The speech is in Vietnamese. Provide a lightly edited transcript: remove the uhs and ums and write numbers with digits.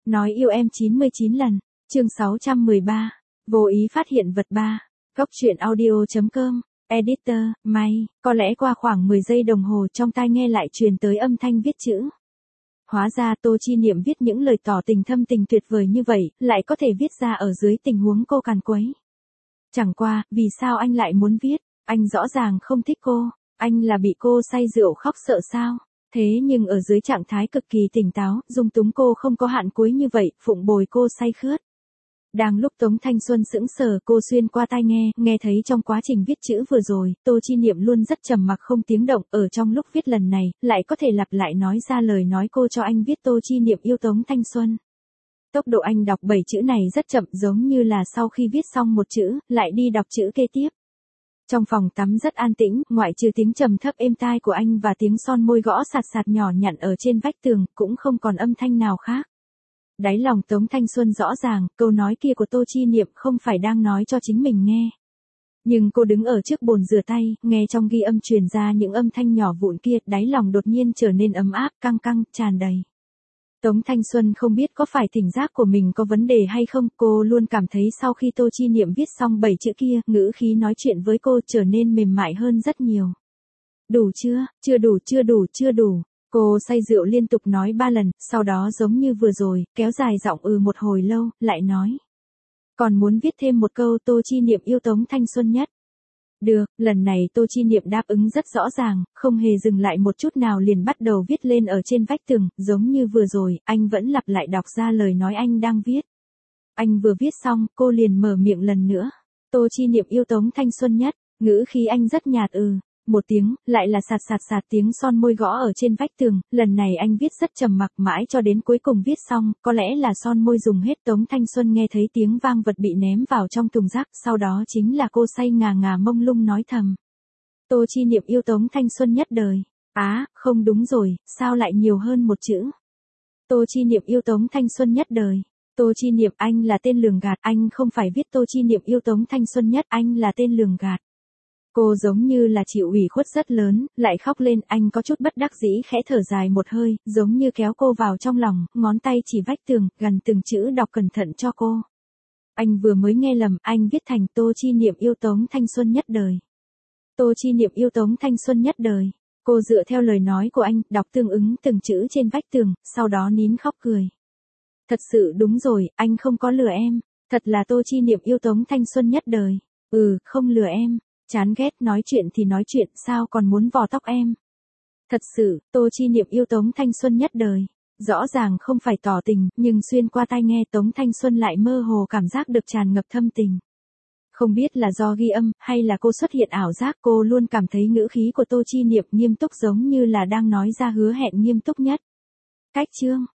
Nói yêu em 99 lần. Chương 613. Vô ý phát hiện vật 3. Góc truyện audio.com. Editor, May. Có lẽ qua khoảng 10 giây đồng hồ trong tai nghe lại truyền tới âm thanh viết chữ. Hóa ra Tô Chi Niệm viết những lời tỏ tình thâm tình tuyệt vời như vậy, lại có thể viết ra ở dưới tình huống cô càn quấy. Chẳng qua, vì sao anh lại muốn viết? Anh rõ ràng không thích cô. Anh là bị cô say rượu khóc sợ sao? Thế nhưng ở dưới trạng thái cực kỳ tỉnh táo, dung túng cô không có hạn cuối như vậy, phụng bồi cô say khướt. Đang lúc Tống Thanh Xuân sững sờ, cô xuyên qua tai nghe thấy trong quá trình viết chữ vừa rồi, Tô Chi Niệm luôn rất trầm mặc không tiếng động, ở trong lúc viết lần này, lại có thể lặp lại nói ra lời nói cô cho anh viết Tô Chi Niệm yêu Tống Thanh Xuân. Tốc độ anh đọc 7 chữ này rất chậm, giống như là sau khi viết xong một chữ, lại đi đọc chữ kế tiếp. Trong phòng tắm rất an tĩnh, ngoại trừ tiếng trầm thấp êm tai của anh và tiếng son môi gõ sạt sạt nhỏ nhặn ở trên vách tường, cũng không còn âm thanh nào khác. Đáy lòng Tống Thanh Xuân rõ ràng, câu nói kia của Tô Chi Niệm không phải đang nói cho chính mình nghe. Nhưng cô đứng ở trước bồn rửa tay, nghe trong ghi âm truyền ra những âm thanh nhỏ vụn kia, đáy lòng đột nhiên trở nên ấm áp, căng căng, tràn đầy. Tống Thanh Xuân không biết có phải thính giác của mình có vấn đề hay không, cô luôn cảm thấy sau khi Tô Chi Niệm viết xong 7 chữ kia, ngữ khí nói chuyện với cô trở nên mềm mại hơn rất nhiều. Đủ chưa, chưa đủ, chưa đủ, chưa đủ. Cô say rượu liên tục nói 3 lần, sau đó giống như vừa rồi, kéo dài giọng một hồi lâu, lại nói. Còn muốn viết thêm một câu Tô Chi Niệm yêu Tống Thanh Xuân nhất. Được, lần này Tô Chi Niệm đáp ứng rất rõ ràng, không hề dừng lại một chút nào liền bắt đầu viết lên ở trên vách tường, giống như vừa rồi, anh vẫn lặp lại đọc ra lời nói anh đang viết. Anh vừa viết xong, cô liền mở miệng lần nữa. Tô Chi Niệm yêu Tống Thanh Xuân nhất, ngữ khí anh rất nhạt một tiếng, lại là sạt sạt sạt tiếng son môi gõ ở trên vách tường, lần này anh viết rất trầm mặc mãi cho đến cuối cùng viết xong, có lẽ là son môi dùng hết. Tống Thanh Xuân nghe thấy tiếng vang vật bị ném vào trong thùng rác, sau đó chính là cô say ngà ngà mông lung nói thầm. Tô Chi Niệm yêu Tống Thanh Xuân nhất đời. Không đúng rồi, sao lại nhiều hơn một chữ? Tô Chi Niệm yêu Tống Thanh Xuân nhất đời. Tô Chi Niệm, anh là tên lường gạt, anh không phải viết Tô Chi Niệm yêu Tống Thanh Xuân nhất, anh là tên lường gạt. Cô giống như là chịu ủy khuất rất lớn, lại khóc lên, anh có chút bất đắc dĩ khẽ thở dài một hơi, giống như kéo cô vào trong lòng, ngón tay chỉ vách tường, gần từng chữ đọc cẩn thận cho cô. Anh vừa mới nghe lầm, anh viết thành Tô Chi Niệm yêu Tống Thanh Xuân nhất đời. Tô Chi Niệm yêu Tống Thanh Xuân nhất đời. Cô dựa theo lời nói của anh, đọc tương ứng từng chữ trên vách tường, sau đó nín khóc cười. Thật sự đúng rồi, anh không có lừa em, thật là Tô Chi Niệm yêu Tống Thanh Xuân nhất đời. Không lừa em. Chán ghét, nói chuyện thì nói chuyện, sao còn muốn vò tóc em? Thật sự, Tô Chi Niệm yêu Tống Thanh Xuân nhất đời. Rõ ràng không phải tỏ tình, nhưng xuyên qua tai nghe Tống Thanh Xuân lại mơ hồ cảm giác được tràn ngập thâm tình. Không biết là do ghi âm, hay là cô xuất hiện ảo giác, cô luôn cảm thấy ngữ khí của Tô Chi Niệm nghiêm túc giống như là đang nói ra hứa hẹn nghiêm túc nhất. Cách chương.